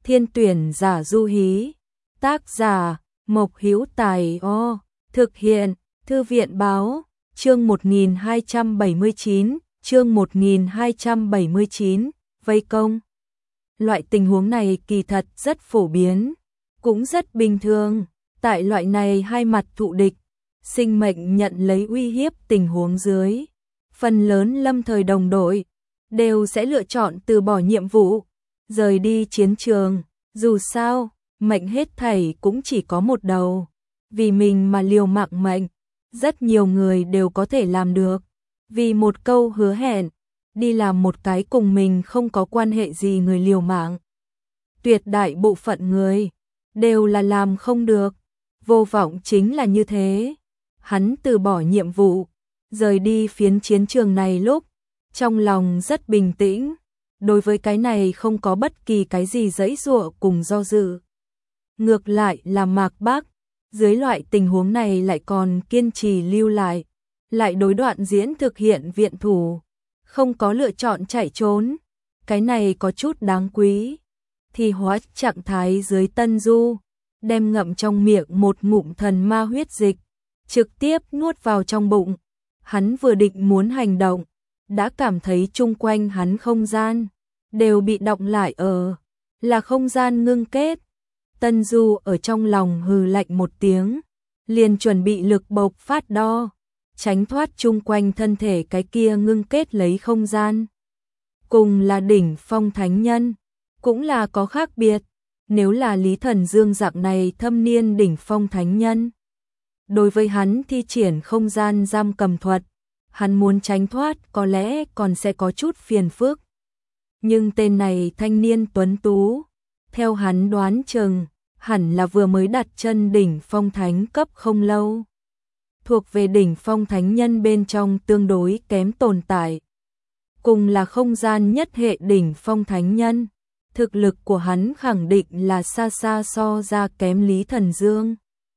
Thiên tuyển giả du hí. Tác giả Mộc Hữu Tài. Thực hiện Thư viện báo. Chương 1279, chương 1279, vây công. Loại tình huống này kỳ thật rất phổ biến, cũng rất bình thường. Tại loại này hai mặt thụ địch, sinh mệnh nhận lấy uy hiếp tình huống dưới, phần lớn lâm thời đồng đội đều sẽ lựa chọn từ bỏ nhiệm vụ, rời đi chiến trường. Dù sao, mệnh hết thảy cũng chỉ có một đầu, vì mình mà liều mạng mệnh, rất nhiều người đều có thể làm được. Vì một câu hứa hẹn, đi làm một cái cùng mình không có quan hệ gì người liều mạng. Tuyệt đại bộ phận người đều là làm không được. Vô Vọng chính là như thế. Hắn từ bỏ nhiệm vụ, rời đi phiến chiến trường này lúc, trong lòng rất bình tĩnh. Đối với cái này không có bất kỳ cái gì giãy giụa cùng do dự. Ngược lại là Mạc Bác, dưới loại tình huống này lại còn kiên trì lưu lại, lại đối đoạn diễn thực hiện viện thủ, không có lựa chọn chạy trốn. Cái này có chút đáng quý. Thì hóa trạng thái dưới Tân Du, đem ngậm trong miệng một ngụm thần ma huyết dịch, trực tiếp nuốt vào trong bụng. Hắn vừa định muốn hành động, đã cảm thấy chung quanh hắn không gian đều bị đọng lại, là không gian ngưng kết. Tân Du ở trong lòng hừ lạnh một tiếng, liền chuẩn bị lực bộc phát đo, tránh thoát chung quanh thân thể cái kia ngưng kết lấy không gian. Cùng là đỉnh phong thánh nhân, cũng là có khác biệt. Nếu là Lý Thần Dương dạng này thâm niên đỉnh phong thánh nhân, đối với hắn thi triển không gian giam cầm thuật, hắn muốn tránh thoát có lẽ còn sẽ có chút phiền phức. Nhưng tên này thanh niên tuấn tú, theo hắn đoán chừng, hẳn là vừa mới đặt chân đỉnh phong thánh cấp không lâu. Thuộc về đỉnh phong thánh nhân bên trong tương đối kém tồn tại. Cùng là không gian nhất hệ đỉnh phong thánh nhân, thực lực của hắn khẳng định là xa xa so ra kém Lý Thần Dương.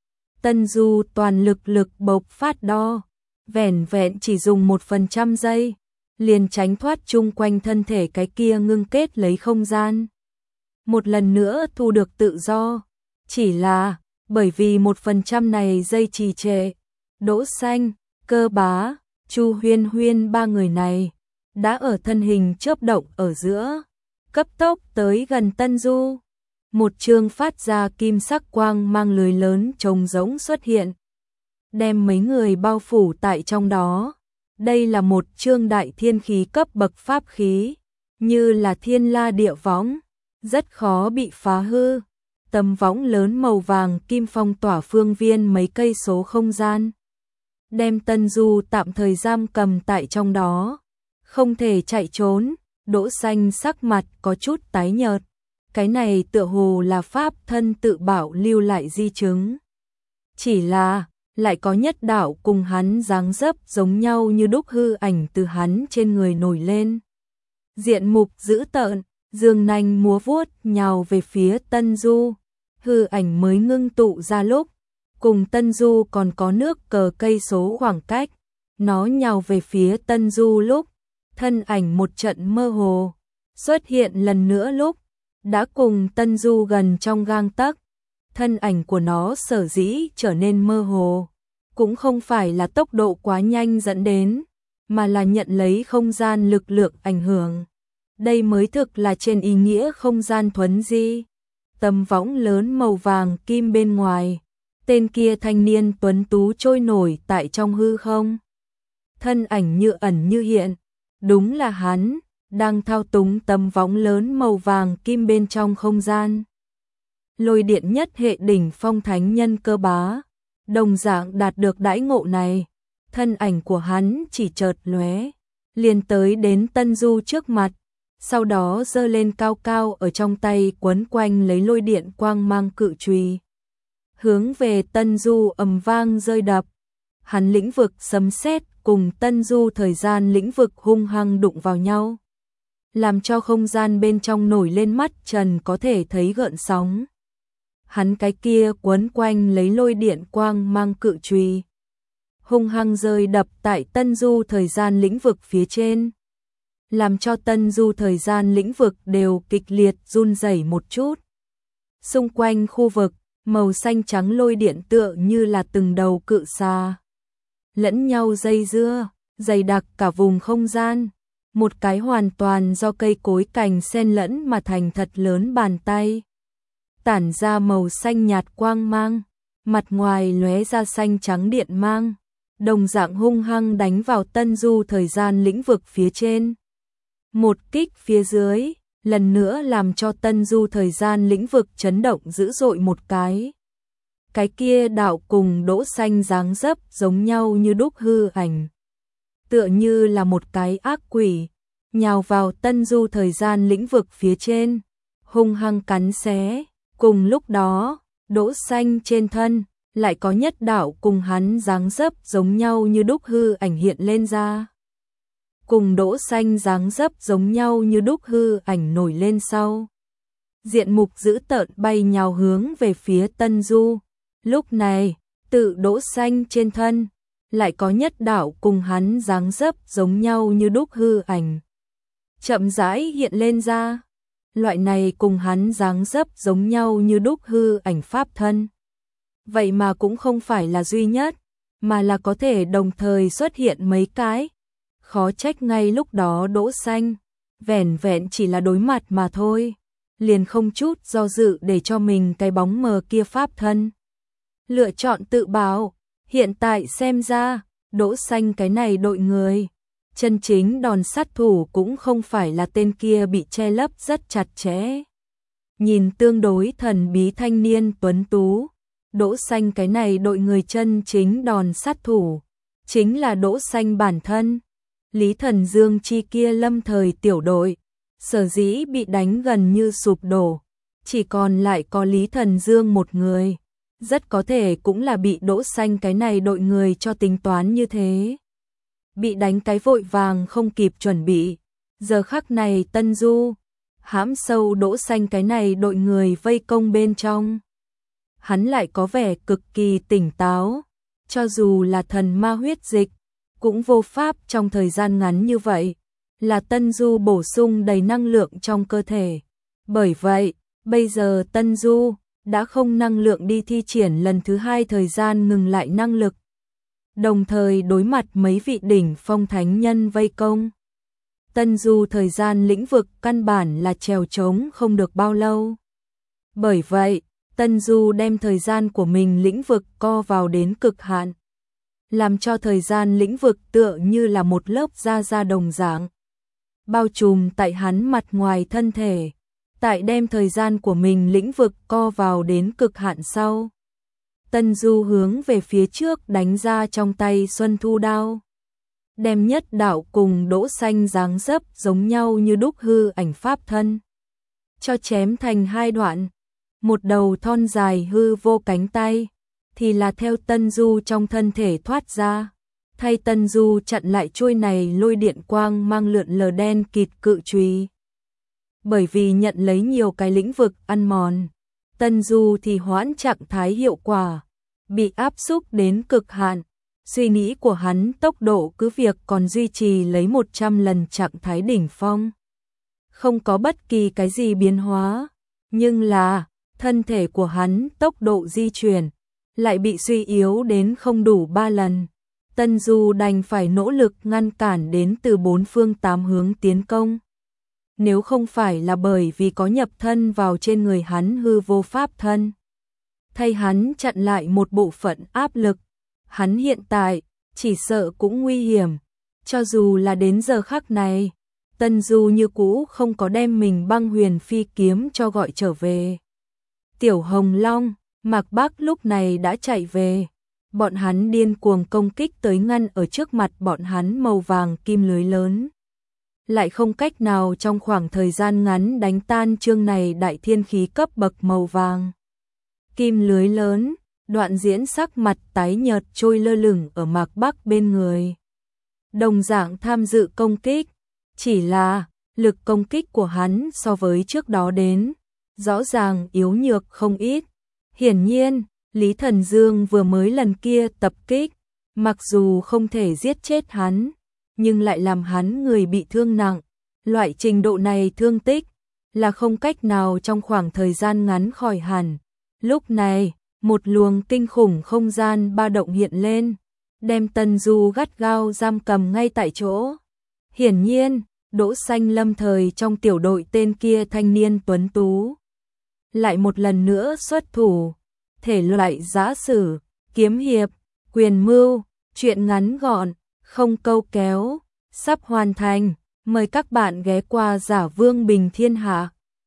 Tân Du toàn lực bộc phát đo, vẻn vẹn chỉ dùng 1% giây, liền tránh thoát chung quanh thân thể cái kia ngưng kết lấy không gian. Một lần nữa thu được tự do, chỉ là bởi vì 1% này dây trì trệ, Đỗ Xanh, Cơ Bá, Chu Huyên Huyên ba người này đã ở thân hình chớp động ở giữa, cấp tốc tới gần Tân Du. Một chương phát ra kim sắc quang mang lưới lớn trông rỗng xuất hiện, đem mấy người bao phủ tại trong đó. Đây là một chương đại thiên khí cấp bậc pháp khí, như là thiên la địa võng, rất khó bị phá hư. Tấm võng lớn màu vàng kim phong tỏa phương viên mấy cây số không gian, đem Tân Du tạm thời giam cầm tại trong đó, không thể chạy trốn. Đỗ Xanh sắc mặt có chút tái nhợt, cái này tựa hồ là pháp thân tự bảo lưu lại di chứng. Chỉ là lại có nhất đạo cùng hắn dáng dấp giống nhau như đúc hư ảnh từ hắn trên người nổi lên. Diện mục dữ tợn, dương nanh múa vuốt nhào về phía Tân Du. Hư ảnh mới ngưng tụ ra lúc, cùng Tân Du còn có nước cờ cây số khoảng cách. Nó nhào về phía Tân Du lúc, thân ảnh một trận mơ hồ, xuất hiện lần nữa lúc, đã cùng Tân Du gần trong gang tấc. Thân ảnh của nó sở dĩ trở nên mơ hồ, cũng không phải là tốc độ quá nhanh dẫn đến, mà là nhận lấy không gian lực lượng ảnh hưởng. Đây mới thực là trên ý nghĩa không gian thuần di. Tấm võng lớn màu vàng kim bên ngoài, tên kia thanh niên tuấn tú trôi nổi tại trong hư không. Thân ảnh như ẩn như hiện, đúng là hắn, đang thao túng tấm võng lớn màu vàng kim bên trong không gian. Lôi điện nhất hệ đỉnh phong thánh nhân Cơ Bá, đồng dạng đạt được đãi ngộ này. Thân ảnh của hắn chỉ chợt lóe, liền tới đến Tân Du trước mặt, sau đó giơ lên cao cao ở trong tay quấn quanh lấy lôi điện quang mang cự chùy, hướng về Tân Du ầm vang rơi đập. Hắn lĩnh vực sấm sét cùng Tân Du thời gian lĩnh vực hung hăng đụng vào nhau, làm cho không gian bên trong nổi lên mắt trần có thể thấy gợn sóng. Hắn cái kia quấn quanh lấy lôi điện quang mang cự chùy, hung hăng rơi đập tại Tân Du thời gian lĩnh vực phía trên, làm cho Tân Du thời gian lĩnh vực đều kịch liệt run rẩy một chút. Xung quanh khu vực, màu xanh trắng lôi điện tựa như là từng đầu cự xà. Lẫn nhau dây dưa, dày đặc cả vùng không gian. Một cái hoàn toàn do cây cối cành xen lẫn mà thành thật lớn bàn tay. Tản ra màu xanh nhạt quang mang, mặt ngoài lóe ra xanh trắng điện mang, đồng dạng hung hăng đánh vào Tân Du thời gian lĩnh vực phía trên. Một kích phía dưới, lần nữa làm cho Tân Du thời gian lĩnh vực chấn động dữ dội một cái. Cái kia đạo cùng đỗ xanh dáng dấp giống nhau như đúc hư ảnh. Tựa như là một cái ác quỷ, nhào vào Tân Du thời gian lĩnh vực phía trên, hung hăng cắn xé. Cùng lúc đó, đỗ xanh trên thân, lại có nhất đạo cùng hắn dáng dấp giống nhau như đúc hư ảnh hiện lên ra. Cùng đỗ xanh dáng dấp giống nhau như đúc hư ảnh nổi lên sau. Diện mục dữ tợn bay nhào hướng về phía Tân Du. Lúc này, tự đỗ xanh trên thân, lại có nhất đạo cùng hắn dáng dấp giống nhau như đúc hư ảnh. Chậm rãi hiện lên ra. Loại này cùng hắn dáng dấp giống nhau như đúc hư ảnh pháp thân. Vậy mà cũng không phải là duy nhất, mà là có thể đồng thời xuất hiện mấy cái. Khó trách ngay lúc đó đỗ xanh, vẻn vẹn chỉ là đối mặt mà thôi. Liền không chút do dự để cho mình cái bóng mờ kia pháp thân. Lựa chọn tự bảo, hiện tại xem ra, đỗ xanh cái này đội người. Chân chính đòn sát thủ cũng không phải là tên kia bị che lấp rất chặt chẽ. Nhìn tương đối thần bí thanh niên tuấn tú, đỗ xanh cái này đội người chân chính đòn sát thủ, chính là đỗ xanh bản thân. Lý Thần Dương chi kia lâm thời tiểu đội, sở dĩ bị đánh gần như sụp đổ, chỉ còn lại có Lý Thần Dương một người, rất có thể cũng là bị đỗ xanh cái này đội người cho tính toán như thế. Bị đánh cái vội vàng không kịp chuẩn bị, giờ khắc này Tân Du, hãm sâu đỗ xanh cái này đội người vây công bên trong. Hắn lại có vẻ cực kỳ tỉnh táo, cho dù là thần ma huyết dịch, cũng vô pháp trong thời gian ngắn như vậy, là Tân Du bổ sung đầy năng lượng trong cơ thể. Bởi vậy, bây giờ Tân Du đã không năng lượng đi thi triển lần thứ hai thời gian ngừng lại năng lực. Đồng thời đối mặt mấy vị đỉnh phong thánh nhân vây công. Tân Du thời gian lĩnh vực căn bản là trèo trống không được bao lâu. Bởi vậy, Tân Du đem thời gian của mình lĩnh vực co vào đến cực hạn. Làm cho thời gian lĩnh vực tựa như là một lớp da đồng dạng. Bao trùm tại hắn mặt ngoài thân thể. Tại đem thời gian của mình lĩnh vực co vào đến cực hạn sau. Tân Du hướng về phía trước đánh ra trong tay Xuân Thu đao. Đem nhất đạo cùng đỗ xanh dáng dấp giống nhau như đúc hư ảnh pháp thân. Cho chém thành hai đoạn. Một đầu thon dài hư vô cánh tay, thì là theo Tân Du trong thân thể thoát ra. Thay Tân Du chặn lại chuôi này lôi điện quang mang lượn lờ đen kịt cự chùy. Bởi vì nhận lấy nhiều cái lĩnh vực ăn mòn, Tân Du thì hoãn trạng thái hiệu quả, bị áp xúc đến cực hạn. Suy nghĩ của hắn tốc độ cứ việc còn duy trì lấy 100 lần trạng thái đỉnh phong. Không có bất kỳ cái gì biến hóa, nhưng là thân thể của hắn tốc độ di chuyển lại bị suy yếu đến không đủ 3 lần. Tân Du đành phải nỗ lực ngăn cản đến từ 4 phương 8 hướng tiến công. Nếu không phải là bởi vì có nhập thân vào trên người hắn hư vô pháp thân, thay hắn chặn lại một bộ phận áp lực, hắn hiện tại chỉ sợ cũng nguy hiểm. Cho dù là đến giờ khắc này, Tân Du như cũ không có đem mình băng huyền phi kiếm cho gọi trở về. Tiểu Hồng Long, Mạc Bắc lúc này đã chạy về. Bọn hắn điên cuồng công kích tới ngăn ở trước mặt bọn hắn màu vàng kim lưới lớn. Lại không cách nào trong khoảng thời gian ngắn đánh tan chương này đại thiên khí cấp bậc màu vàng. Kim lưới lớn, Đoạn Diễn sắc mặt tái nhợt trôi lơ lửng ở Mạc Bắc bên người. Đồng dạng tham dự công kích, chỉ là lực công kích của hắn so với trước đó đến, rõ ràng yếu nhược không ít. Hiển nhiên, Lý Thần Dương vừa mới lần kia tập kích, mặc dù không thể giết chết hắn, nhưng lại làm hắn người bị thương nặng. Loại trình độ này thương tích, là không cách nào trong khoảng thời gian ngắn khỏi hẳn. Lúc này, một luồng kinh khủng không gian ba động hiện lên, đem Tần Du gắt gao giam cầm ngay tại chỗ. Hiển nhiên, Đỗ Xanh lâm thời trong tiểu đội tên kia thanh niên tuấn tú. Lại một lần nữa xuất thủ, thể loại giã sử, kiếm hiệp, quyền mưu, truyện ngắn gọn, không câu kéo, sắp hoàn thành. Mời các bạn ghé qua Giả Vương Bình Thiên Hạ.